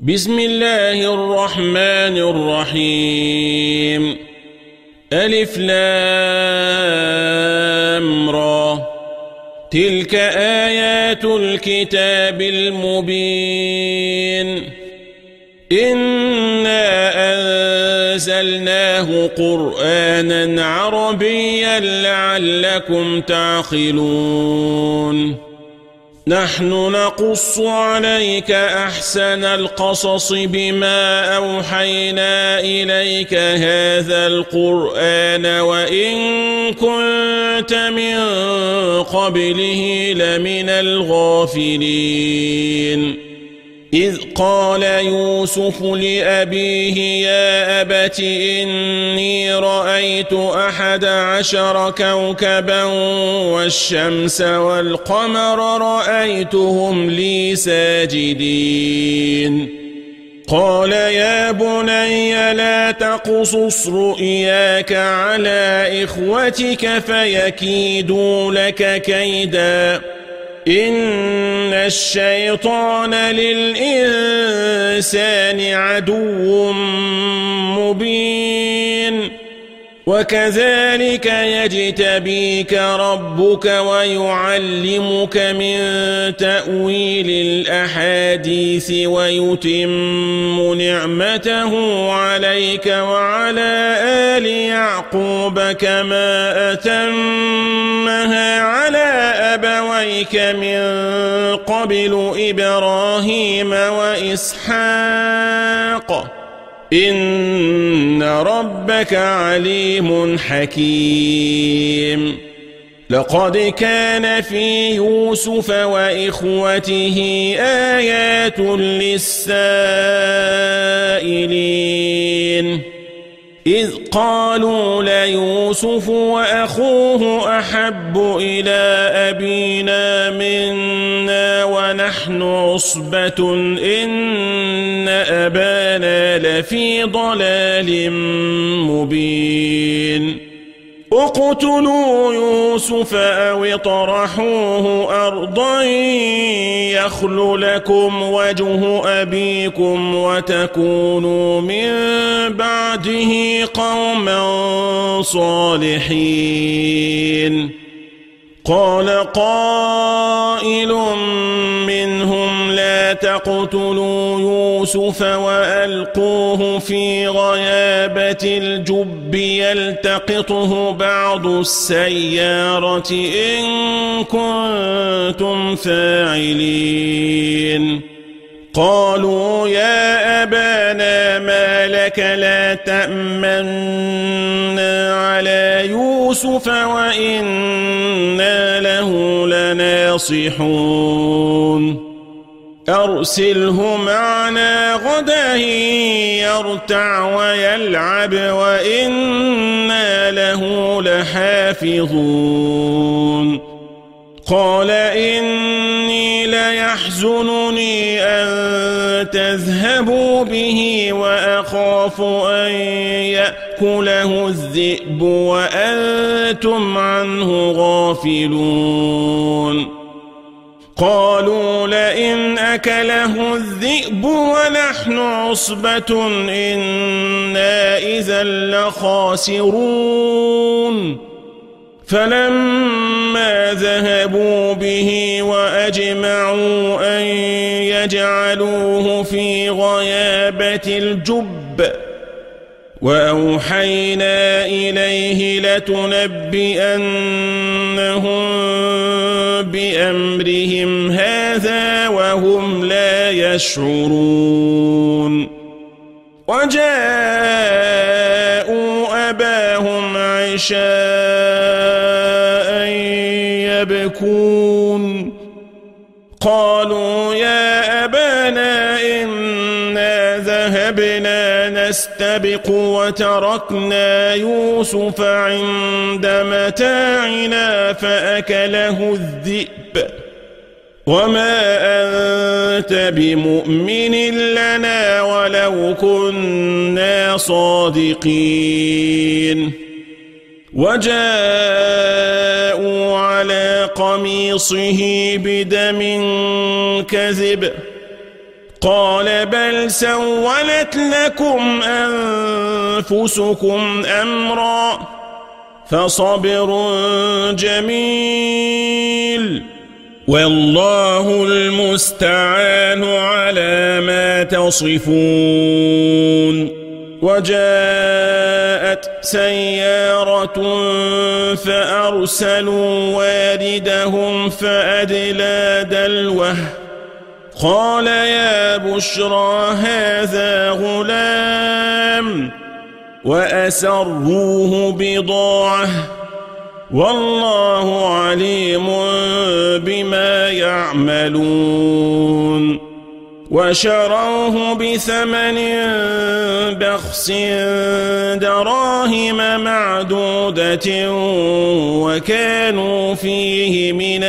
بسم الله الرحمن الرحيم ألف لام را تلك آيات الكتاب المبين إنا أنزلناه قرآنا عربيا لعلكم تعقلون نحن نقص عليك أحسن القصص بما أوحينا إليك هذا القرآن وإن كنت من قبله لمن الغافلين إذ قال يوسف لأبيه يا أبت إني رأيت 11 كوكبا والشمس والقمر رأيتهم لي ساجدين قال يا بني لا تقصص رؤياك على إخوتك فيكيدوا لك كيدا إن الشيطان للإنسان عدو مبين وكذلك يجتبيك ربك ويعلمك من تأويل الأحاديث ويتم نعمته عليك وعلى آل يعقوب كما أتمها على أبويك من قبل إبراهيم وإسحاق إن ربك عليم حكيم لقد كان في يوسف وإخوته آيات للسائلين إذ قالوا ليوسف وأخوه أحب إلى أبينا منا ونحن عصبة إن أبانا لفي ضلال مبين اقتلوا يوسف أو اطرحوه أرضا يخل لكم وجه أبيكم وتكونوا من بعده قوما صالحين قال قائل منهم لا تقتلوا يوسف وألقوه في غيابة الجب يلتقطه بعض السيارة إن كنتم فاعلين قالوا يا أبانا ما لك لا تأمنا على يوسف وإنا له لناصحون أرسله معنا غدا يرتع ويلعب وإنا له لحافظون قال إني ليحزنني أن تذهبوا به وأخاف أن يأكله الذئب وأنتم عنه غافلون قالوا لئن أكله الذئب ونحن عصبة إنا إذا لخاسرون فلما ذهبوا به وأجمعوا أن يجعلوه في غيابة الجب وأوحينا إليه لتنبئنهم بأمرهم هذا وهم لا يشعرون وجاءوا أباهم عشاء يبكون قالوا يا أبانا إنا ذهبنا نستبق وتركنا يوسف عند متاعنا فأكله الذئب وما أنت بمؤمن لنا ولو كنا صادقين وجاءوا على قميصه بدم كذب قال بل سولت لكم أنفسكم أمرا فصبر جميل والله المستعان على ما تصفون وجاءت سيارة فأرسلوا واردهم فأدلى دلوه قال يا بشرى هذا غلام وأسروه بضاعة والله عليم بما يعملون وشروه بثمن بخس دراهم معدودة وكانوا فيه من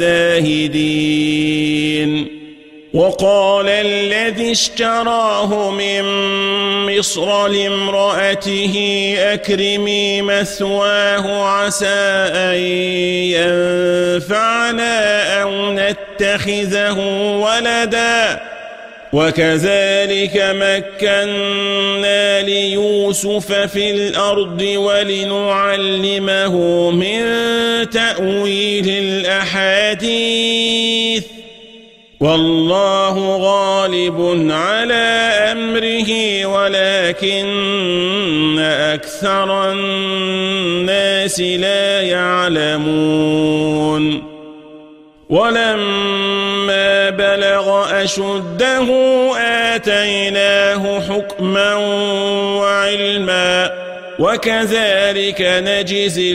الزاهدين وقال الذي اشتراه من مصر لامرأته أكرمي مثواه عسى أن ينفعنا أو نتخذه ولدا وكذلك مكنا ليوسف في الأرض ولنعلمه من تأويل الأحاديث والله غالب على أمره ولكن أكثر الناس لا يعلمون ولما بلغ أشده آتيناه حكما وعلما وكذلك نجزي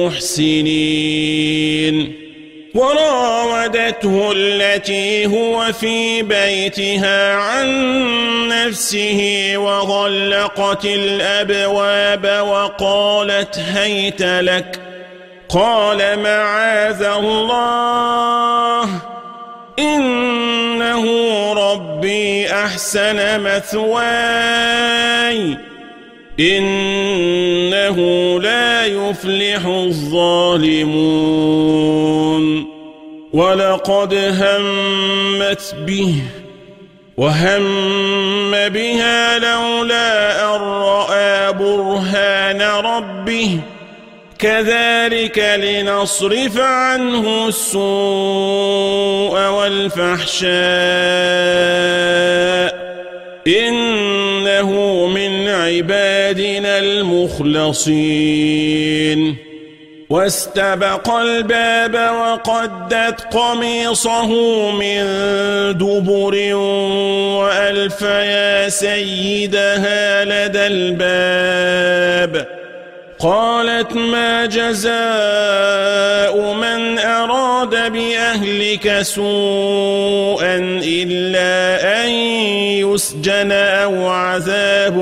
المحسنين وراودته التي هو في بيتها عن نفسه وغلقت الأبواب وقالت هيت لك قال معاذ الله إنه ربي أحسن مثواي إنه لا يفلح الظالمون ولقد همت به وهم بها لولا أن رأى برهان ربه كذلك لنصرف عنه السوء والفحشاء إنه من عبادنا المخلصين واستبق الباب وقدت قميصه من دبر وألف يا سيدها لدى الباب قالت ما جزاء من أراد بأهلك سوءا إلا أن يسجن أو عذاب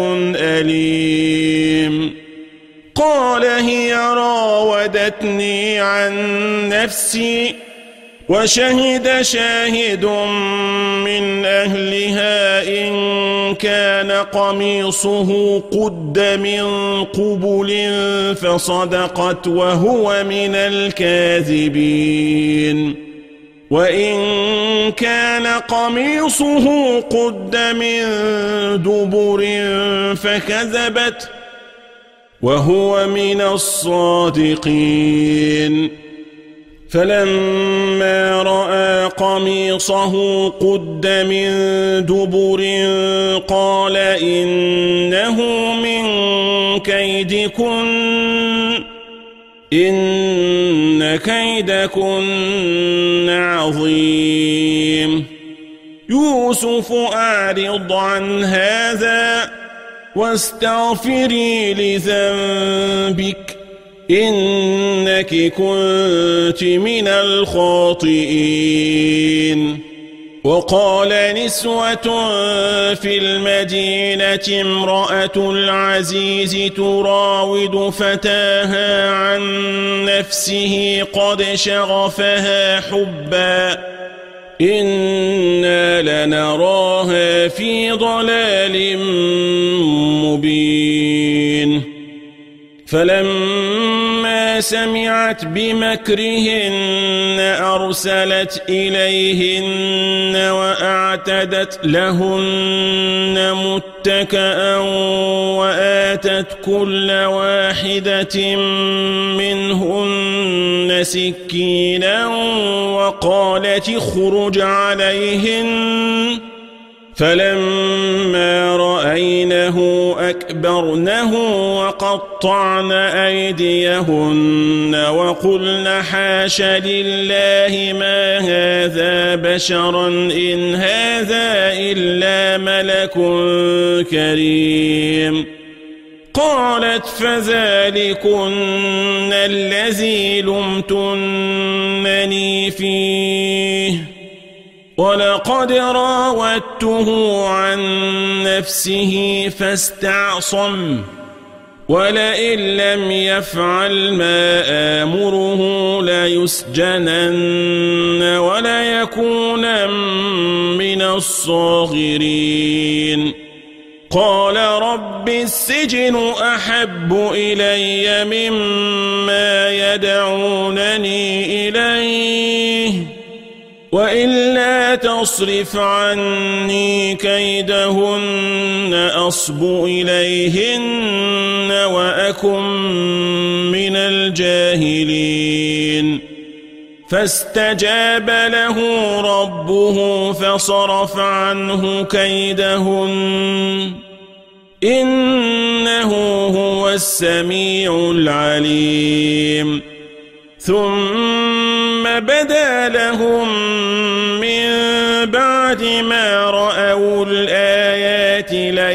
أليم قال هي راودتني عن نفسي وشهد شاهد من أهلها إن كان قميصه قد من قبل فصدقت وهو من الكاذبين وإن كان قميصه قد من دبر فكذبت وهو من الصادقين فلما رأى قميصه قد من دبر قال إنه من كيدكن إن كيدكن عظيم يوسف أعرض عن هذا واستغفري لذنبك إنك كنت من الخاطئين وقال نسوة في المدينة امرأة العزيز تراود فتاها عن نفسه قد شغفها حبا إنا لنراها في ضلال مبين فلما فلما سمعت بمكرهن أرسلت إليهن وأعتدت لهن متكأ وآتت كل واحدة منهن سكينا وقالت اخرج عليهن فلما رأينه أكبرنه وقطعن أيديهن وقلن حاش لله ما هذا بشرا إن هذا إلا ملك كريم قالت فذلكن الذي لمتنني فيه ولقد راودته عن نفسه فاستعصم ولئن لم يفعل ما آمره ليسجنن وليكون من الصاغرين قال رب السجن أحب إلي مما يدعونني إليه وإلا تصرف عني كيدهن أصب إليهن وأكن من الجاهلين فاستجاب له ربه فصرف عنه كيدهن إنه هو السميع العليم ثم بدا لهم من بعد ما رأوا الآيات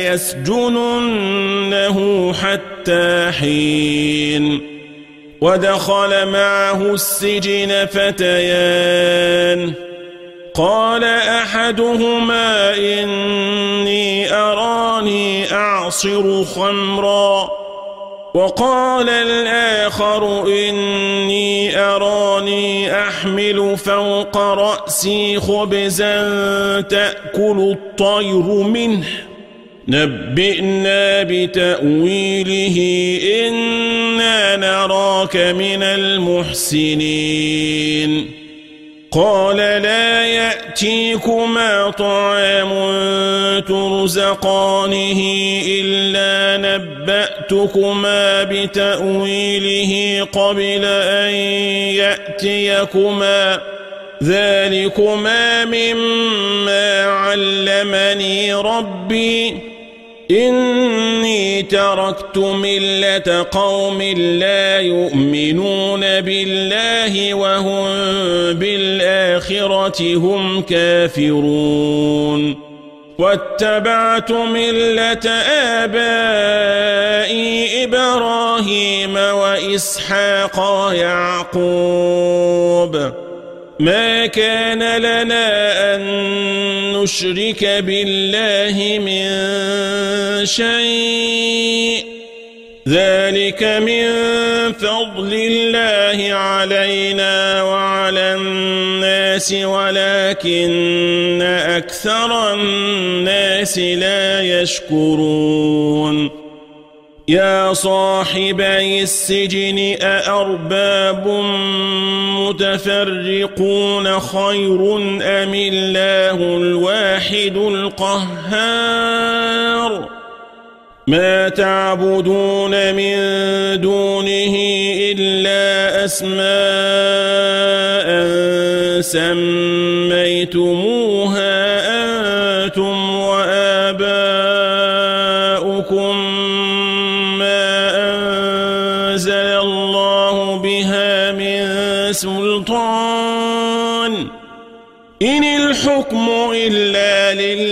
ليسجننه حتى حين ودخل معه السجن فتيان قال أحدهما إني أراني أعصر خمرا وقال الآخر إني أراني أحمل فوق رأسي خبزا تأكل الطير منه نبئنا بتأويله إنا نراك من المحسنين قال لا يأتيكما طعام ترزقانه إلا نبأتكما بتأويله قبل أن يأتيكما ذلكما مما علمني ربي إني تركت ملة قوم لا يؤمنون بالله وهم بالآخرة هم كافرون واتبعت ملة آبائي إبراهيم وإسحاق ويعقوب ما كان لنا أن نشرك بالله من شيء ذلك من فضل الله علينا وعلى الناس ولكن أكثر الناس لا يشكرون يا صاحبي السجن أأرباب متفرقون خير أم الله الواحد القهار ما تعبدون من دونه إلا أسماء سميتموها أنتم وآباؤكم ما أنزل الله بها من سلطان إن الحكم إلا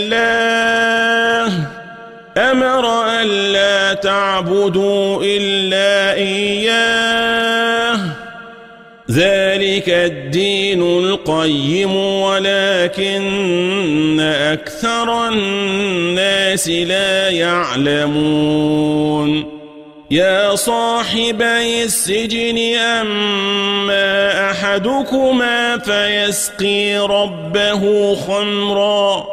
لله أمر ألا تعبدوا إلا إياه ذلك الدين القيم ولكن أكثر الناس لا يعلمون يا صاحبي السجن أما أحدكما فيسقي ربه خمرا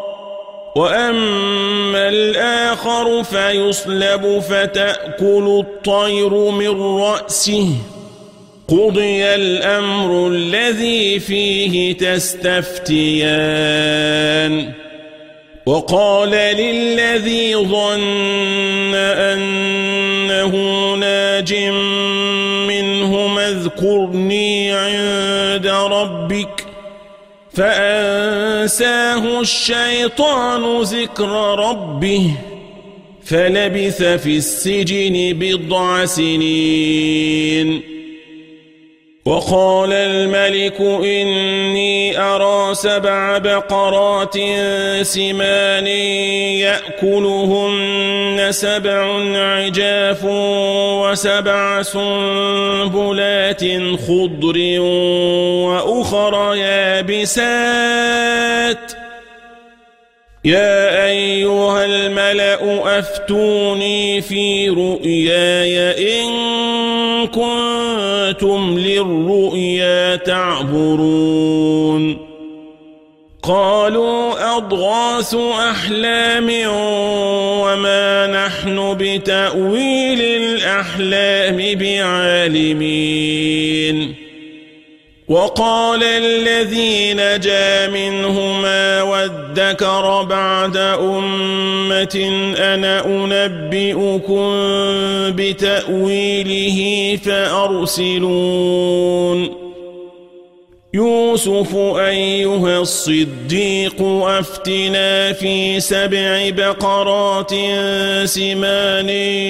وأما الآخر فيصلب فتأكل الطير من رأسه قضي الأمر الذي فيه تستفتيان وقال للذي ظن أنه ناج منهما اذكرني عند ربك فأنساه الشيطان ذكر ربه فلبث في السجن 10 سنين وقال الملك إني أرى 7 بقرات سمان يأكلهن 7 عجاف و7 سنبلات خضر وأخر يابسات يا أيها الملأ أفتوني في رؤياي إن كنتم للرؤيا تعبرون قالوا أضغاث أحلام وما نحن بتأويل الأحلام بعالمين وقال الذي نجا منهما وادكر بعد أمة أنا أنبئكم بتأويله فأرسلون يوسف أيها الصديق أفتنا في 7 بقرات سمان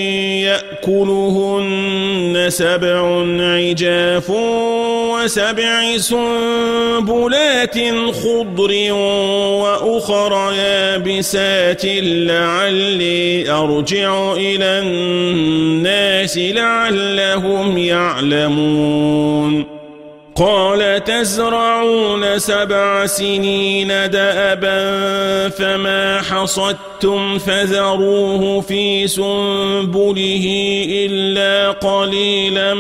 يأكلهن 7 عجاف و7 سنبلات خضر وأخر يابسات لعلي أرجع إلى الناس لعلهم يعلمون قال تزرعون 7 سنين دأبا فما حصدتم فذروه في سنبله إلا قليلا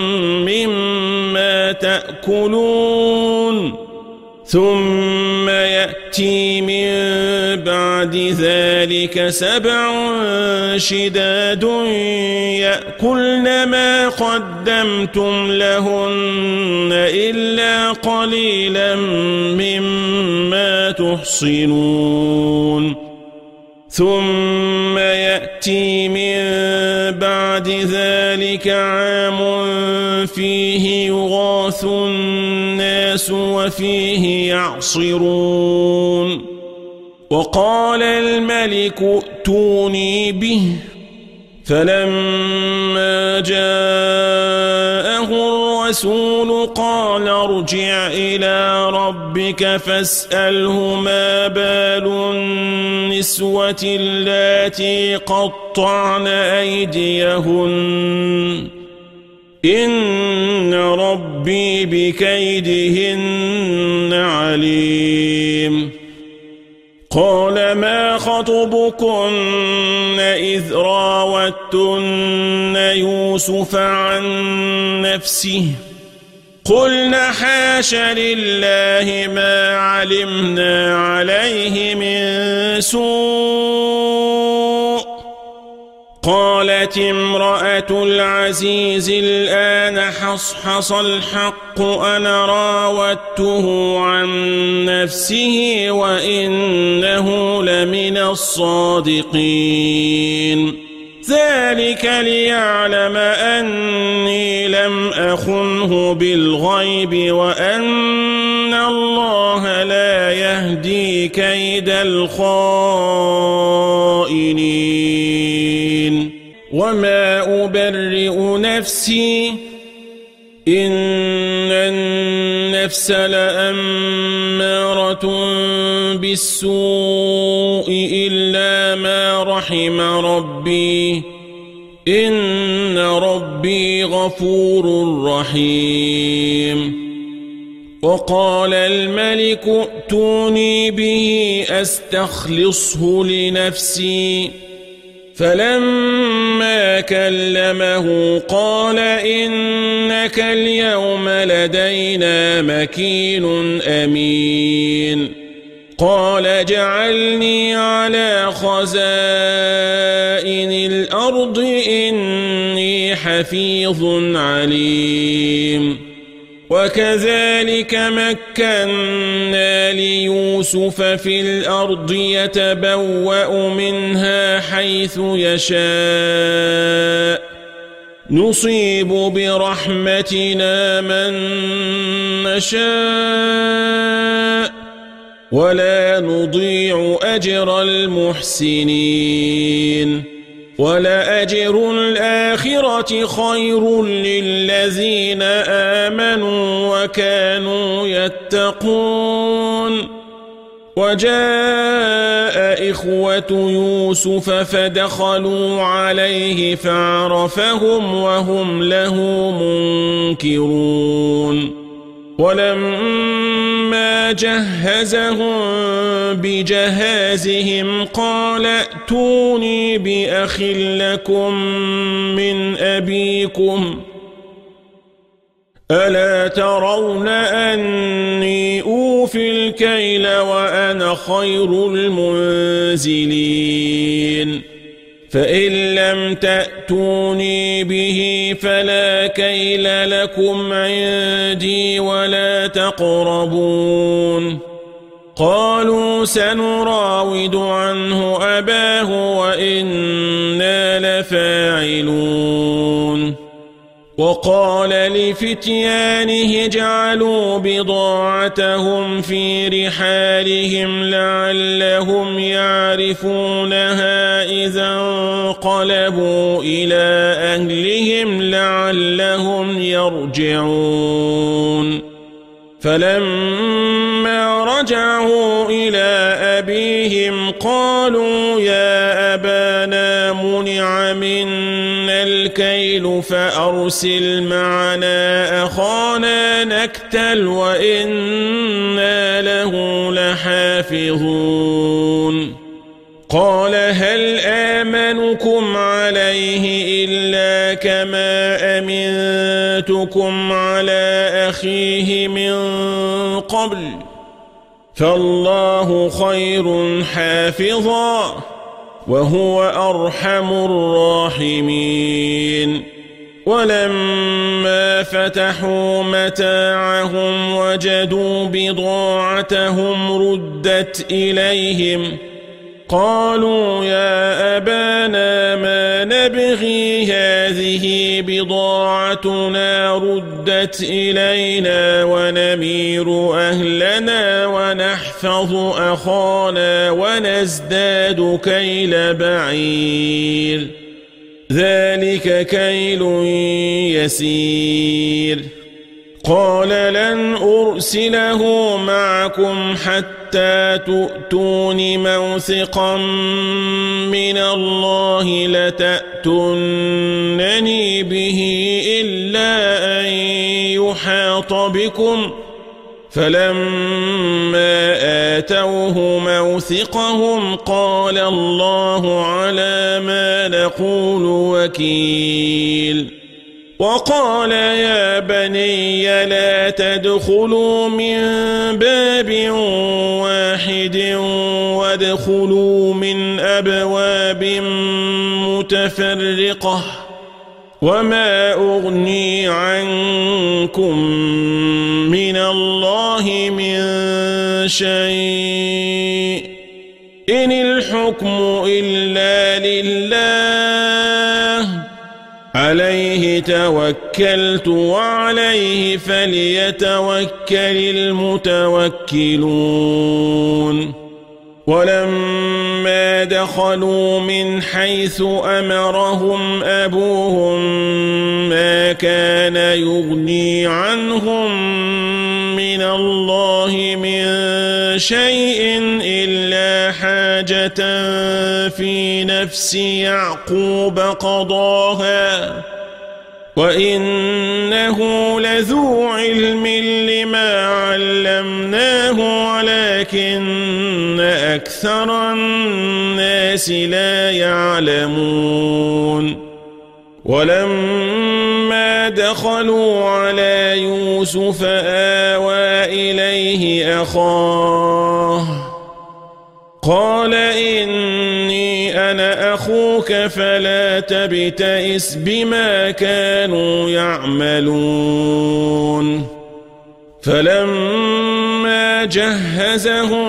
مما تأكلون ثم يأتي من بعد ذلك 7 شداد يأكلن ما قدمتم لهن إلا قليلا مما تحصنون ثم يأتي من بعد ذلك عام فيه يغاث الناس وفيه يعصرون وقال الملك ائتوني به فلما جاءه الرسول قال ارجع إلى ربك فاسأله ما بال النسوة اللاتي قطعن أيديهن إن ربي بكيدهن عليم قال ما خطبكن إذ راوتن يوسف عن نفسه قلنا حاش لله ما علمنا عليه من سوء قالت امرأة العزيز الآن حصحص الحق أنا راودته عن نفسه وإنه لمن الصادقين ذلك ليعلم أني لم أخنه بالغيب وأن الله لا يهدي كيد الخائنين وما أبرئ نفسي إن النفس لأمارة بالسوء إلا ما رحم ربي إن ربي غفور رحيم وقال الملك ائتوني به أستخلصه لنفسي فلما كلمه قال إنك اليوم لدينا مكين أمين قال جعلني على خزائن الأرض إني حفيظ عليم وكذلك مكنا ليوسف في الأرض يتبوأ منها حيث يشاء نصيب برحمتنا من نشاء ولا نضيع أجر المحسنين ولأجر الآخرة خير للذين آمنوا وكانوا يتقون وجاء إخوة يوسف فدخلوا عليه فعرفهم وهم له منكرون ولما جهزهم بجهازهم قال ائتوني بأخ لكم من أبيكم ألا ترون أني أوفي الكيل وأنا خير المنزلين فإن لم تأتوني به فلا كيل لكم عندي ولا تقربون قالوا سنراود عنه أباه وإنا لفاعلون وقال لفتيانه اجعلوا بضاعتهم في رحالهم لعلهم يعرفونها إذا انقلبوا إلى أهلهم لعلهم يرجعون فلما رجعوا إلى أبيهم قالوا يا أبانا منع منا الكيل فأرسل معنا أخانا نكتل وإنا له لحافظون قال هل آمنكم عليه إلا كما أمنتكم على أخيه من قبل فالله خير حافظا وهو أرحم الراحمين ولما فتحوا متاعهم وجدوا بضاعتهم ردت إليهم قالوا يا أبانا ما نبغي هذه بضاعتنا ردت إلينا ونمير أهلنا ونحفظ أخانا ونزداد كيل بعير ذلك كيل يسير قال لن أرسله معكم حتى تؤتون موثقا من الله لتأتونني به إلا أن يحاط بكم فلما آتوه موثقهم قال الله على ما نقول وكيل وقال يا بني لا تدخلوا من باب واحد وادخلوا من أبواب متفرقة وما أغني عنكم من الله من شيء إن الحكم إلا لله عليه توكلت وعليه فليتوكل المتوكلون ولما دخلوا من حيث أمرهم أبوهم ما كان يغني عنهم من الله من شيء إلا حاجة في نفس يعقوب قضاها وإنه لذو علم لما علمناه ولكن أكثر الناس لا يعلمون ولما دخلوا على يوسف آوى إليه أخاه قال إني إني أنا أخوك فلا تبتئس بما كانوا يعملون فلما جهزهم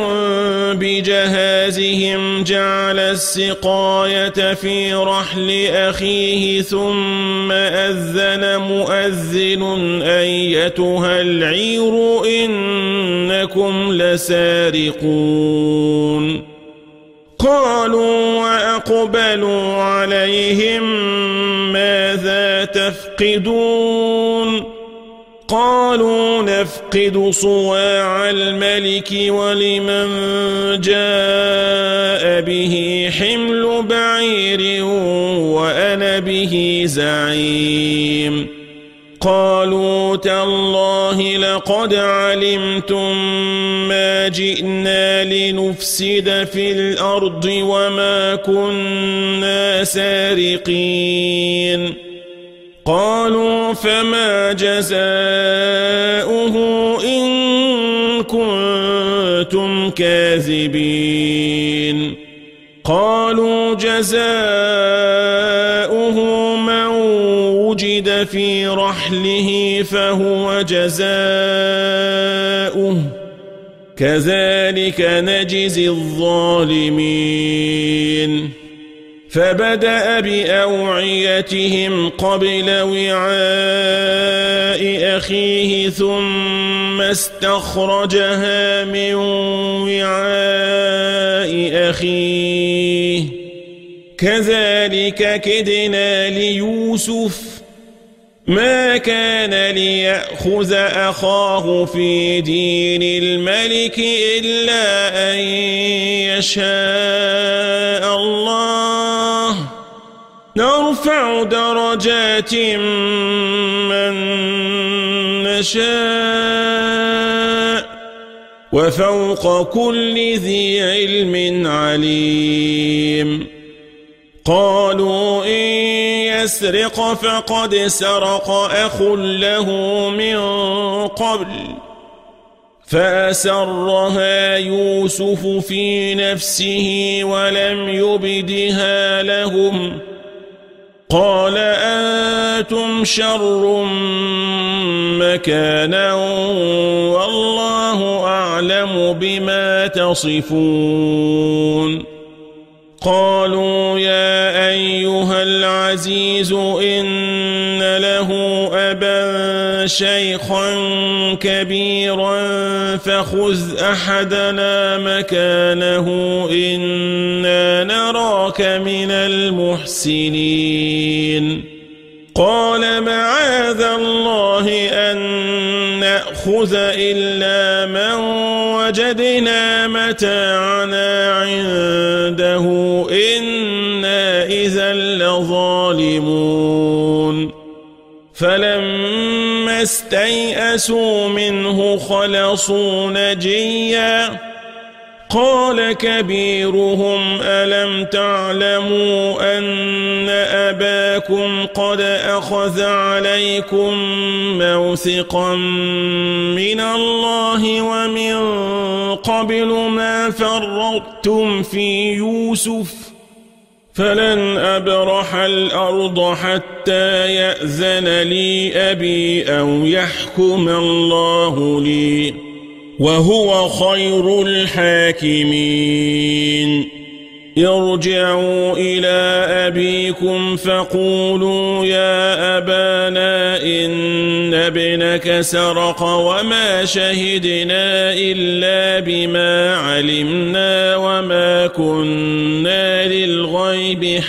بجهازهم جعل السقاية في رحل أخيه ثم أذن مؤذن أيتها العير إنكم لسارقون قالوا وأقبلوا عليهم ماذا تفقدون قالوا نفقد صواع الملك ولمن جاء به حمل بعير وأنا به زعيم قالوا تالله لقد علمتم ما جئنا لنفسد في الأرض وما كنا سارقين قالوا فما جزاؤه إن كنتم كاذبين قالوا جزاؤه من وجد في رحله فهو جزاؤه كذلك نجزي الظالمين فبدأ بأوعيتهم قبل وعاء أخيه ثم استخرجها من وعاء أخيه كذلك كدنا ليوسف ما كان ليأخذ أخاه في دين الملك إلا أن يشاء الله نرفع درجات من نشاء وفوق كل ذي علم عليم قالوا إن يسرق فقد سرق أخ له من قبل فأسرها يوسف في نفسه ولم يبدها لهم قال أنتم شر مكانا والله أعلم بما تصفون قالوا يا أيها العزيز إن له أبا شيخا كبيرا فخذ أحدنا مكانه إنا نراك من المحسنين قال معاذ الله أن نأخذ إلا من وجدنا متاعنا عنده إنا إذا لظالمون فلما استيئسوا منه خلصوا نجيا قال كبيرهم ألم تعلموا أن أباكم قد أخذ عليكم موثقا من الله ومن قبل ما فرطتم في يوسف فلن أبرح الأرض حتى يأذن لي أبي أو يحكم الله لي وهو خير الحاكمين ارجعوا إلى أبيكم فقولوا يا أبانا إن ابنك سرق وما شهدنا إلا بما علمنا وما كنا للغيب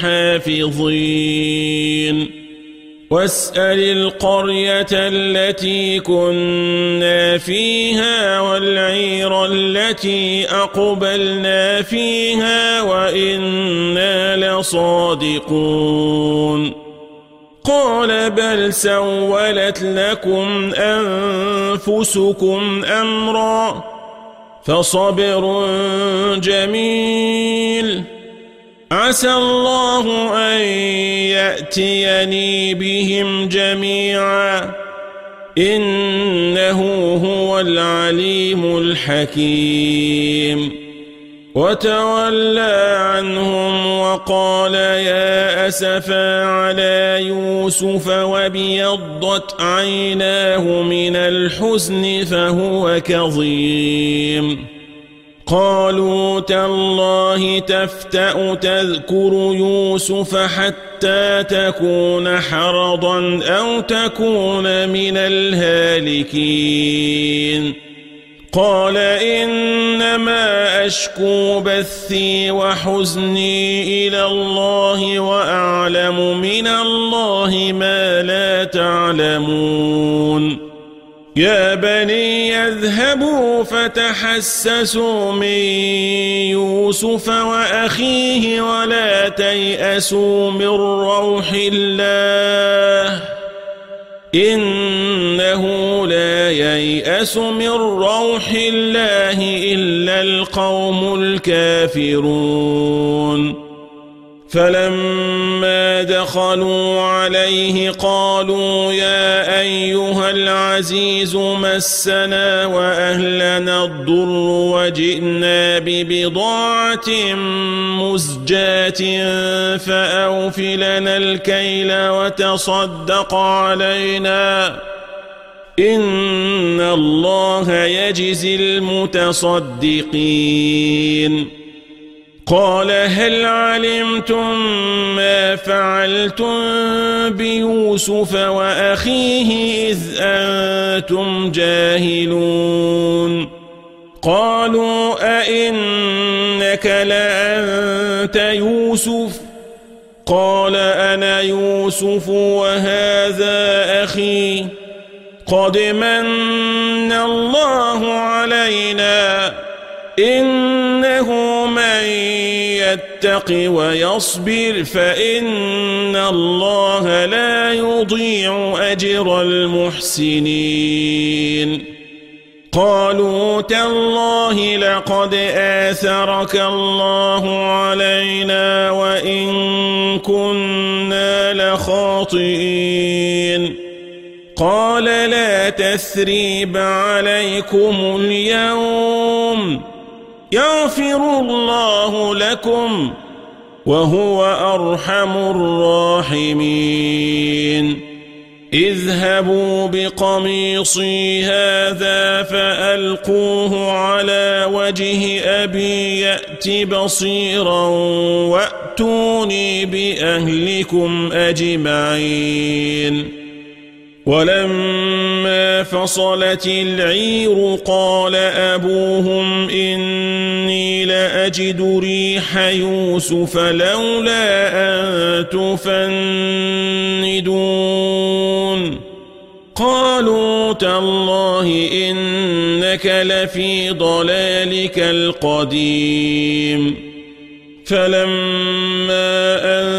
حافظين واسأل القرية التي كنا فيها والعير التي أقبلنا فيها وإنا لصادقون قال بل سولت لكم أنفسكم أمرا فصبر جميل عسى الله أن يأتيني بهم جميعا إنه هو العليم الحكيم وتولى عنهم وقال يا أسفا على يوسف وابيضت عيناه من الحزن فهو كظيم قالوا تالله تفتأ تذكر يوسف حتى تكون حرضا أو تكون من الهالكين قال إنما أشكو بثي وحزني إلى الله وأعلم من الله ما لا تعلمون يا بني اذهبوا فتحسسوا من يوسف وأخيه ولا تيأسوا من روح الله إنه لا ييأس من روح الله إلا القوم الكافرون فلما دخلوا عليه قالوا يا أيها العزيز مسنا وأهلنا الضر وجئنا ببضاعة مزجاة فأوف لنا الكيل وتصدق علينا إن الله يجزي المتصدقين قال هل علمتم ما فعلتم بيوسف وأخيه إذ أنتم جاهلون قالوا أئنك لأنت يوسف قال أنا يوسف وهذا أخي قد من الله علينا إنه من يتق ويصبر فإن الله لا يضيع أجر المحسنين قالوا تالله لقد آثرك الله علينا وإن كنا لخاطئين قال لا تثريب عليكم اليوم يغفر الله لكم وهو أرحم الراحمين اذهبوا بقميصي هذا فألقوه على وجه أبي يأت بصيرا وأتوني بأهلكم أجمعين ولما فصلت العير قال أبوهم إني لأجد ريح يوسف لولا أن تفندون قالوا تالله إنك لفي ضلالك القديم فلما أن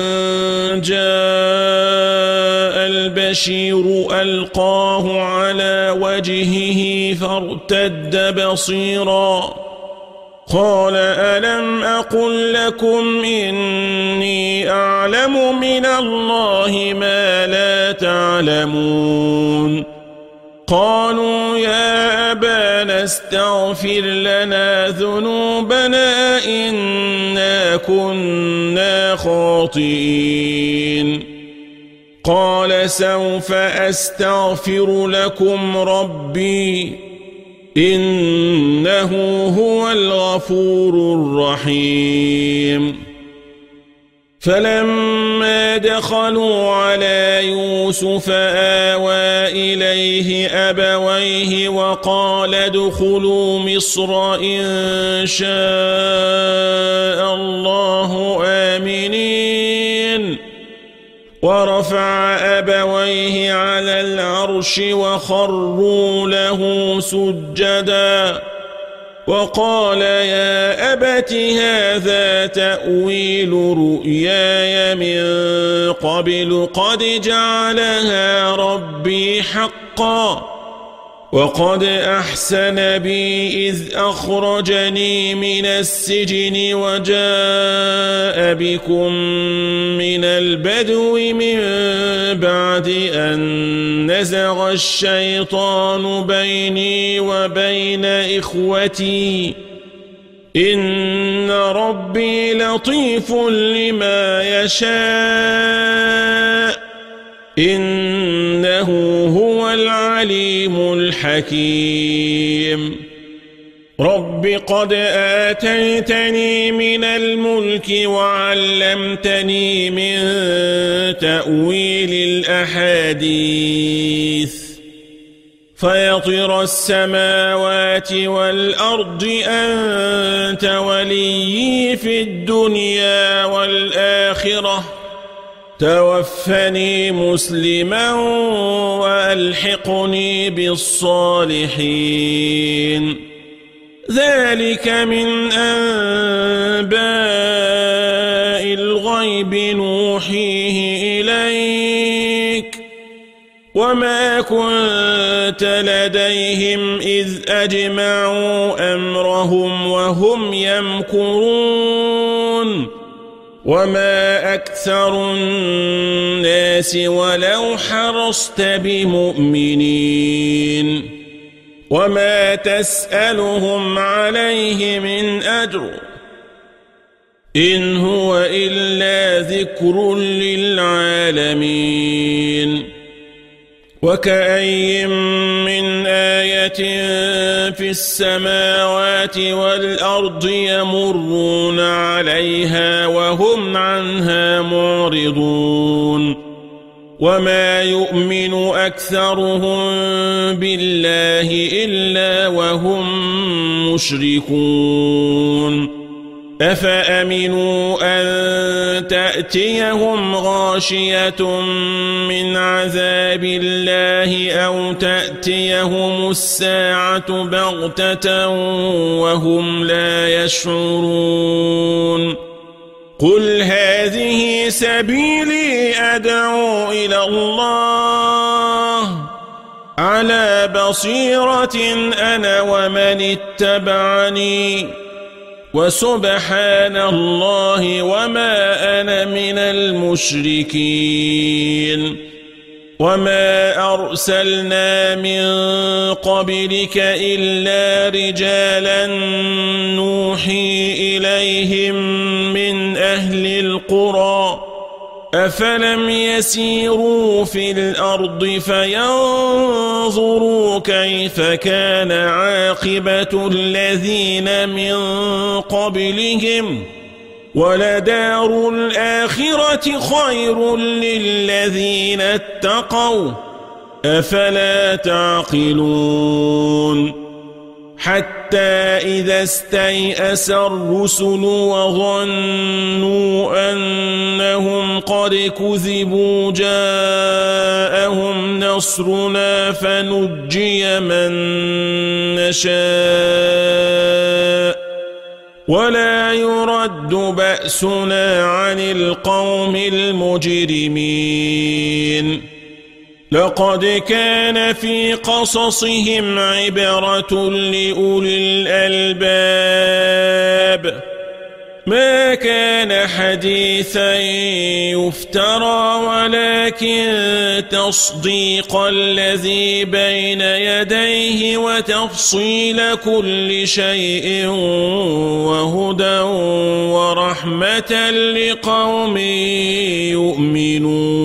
جاء البشير ألقاه على وجهه فارتد بصيرا قال ألم أقل لكم إني أعلم من الله ما لا تعلمون قالوا يا أبانا استغفر لنا ذنوبنا إنا كنا خاطئين قال سوف أستغفر لكم ربي إنه هو الغفور الرحيم فلما دخلوا على يوسف آوى إليه أبويه وقال ادخلوا مصر إن شاء الله آمنين ورفع أبويه على العرش وخروا له سجدا وقال يا أبت هذا تأويل رؤياي من قبل قد جعلها ربي حقا وقد أحسن بي إذ أخرجني من السجن وجاء بكم من البدو من بعد أن نزغ الشيطان بيني وبين إخوتي إن ربي لطيف لما يشاء إنه هو العليم الحكيم رب قد آتيتني من الملك وعلمتني من تأويل الأحاديث فيطر السماوات والأرض أنت وليي في الدنيا والآخرة توفني مسلما وألحقني بالصالحين ذلك من أنباء الغيب نوحيه إليك وما كنت لديهم إذ أجمعوا أمرهم وهم يمكرون وما أكثر الناس ولو حرصت بمؤمنين وما تسألهم عليه من أجر إن هو إلا ذكر للعالمين وكأي من آية في السماوات والأرض يمرون عليها وهم عنها معرضون وما يؤمن أكثرهم بالله إلا وهم مشركون أفأمنوا أن تأتيهم غاشية من عذاب الله أو تأتيهم الساعة بغتة وهم لا يشعرون قل هذه سبيلي أدعو إلى الله على بصيرة أنا ومن اتبعني وسبحان الله وما أنا من المشركين وما أرسلنا من قبلك إلا رجالا نوحي إليهم من أهل القرى أفلم يسيروا في الأرض فينظروا كيف كان عاقبة الذين من قبلهم ولدار الآخرة خير للذين اتقوا أفلا تعقلون حتى إذا استيأس الرسل وظنوا أنهم قد كذبوا جاءهم نصرنا فنجي من نشاء ولا يرد بأسنا عن القوم المجرمين لقد كان في قصصهم عبرة لأولي الألباب ما كان حديثا يفترى ولكن تصديق الذي بين يديه وتفصيل كل شيء وهدى ورحمة لقوم يؤمنون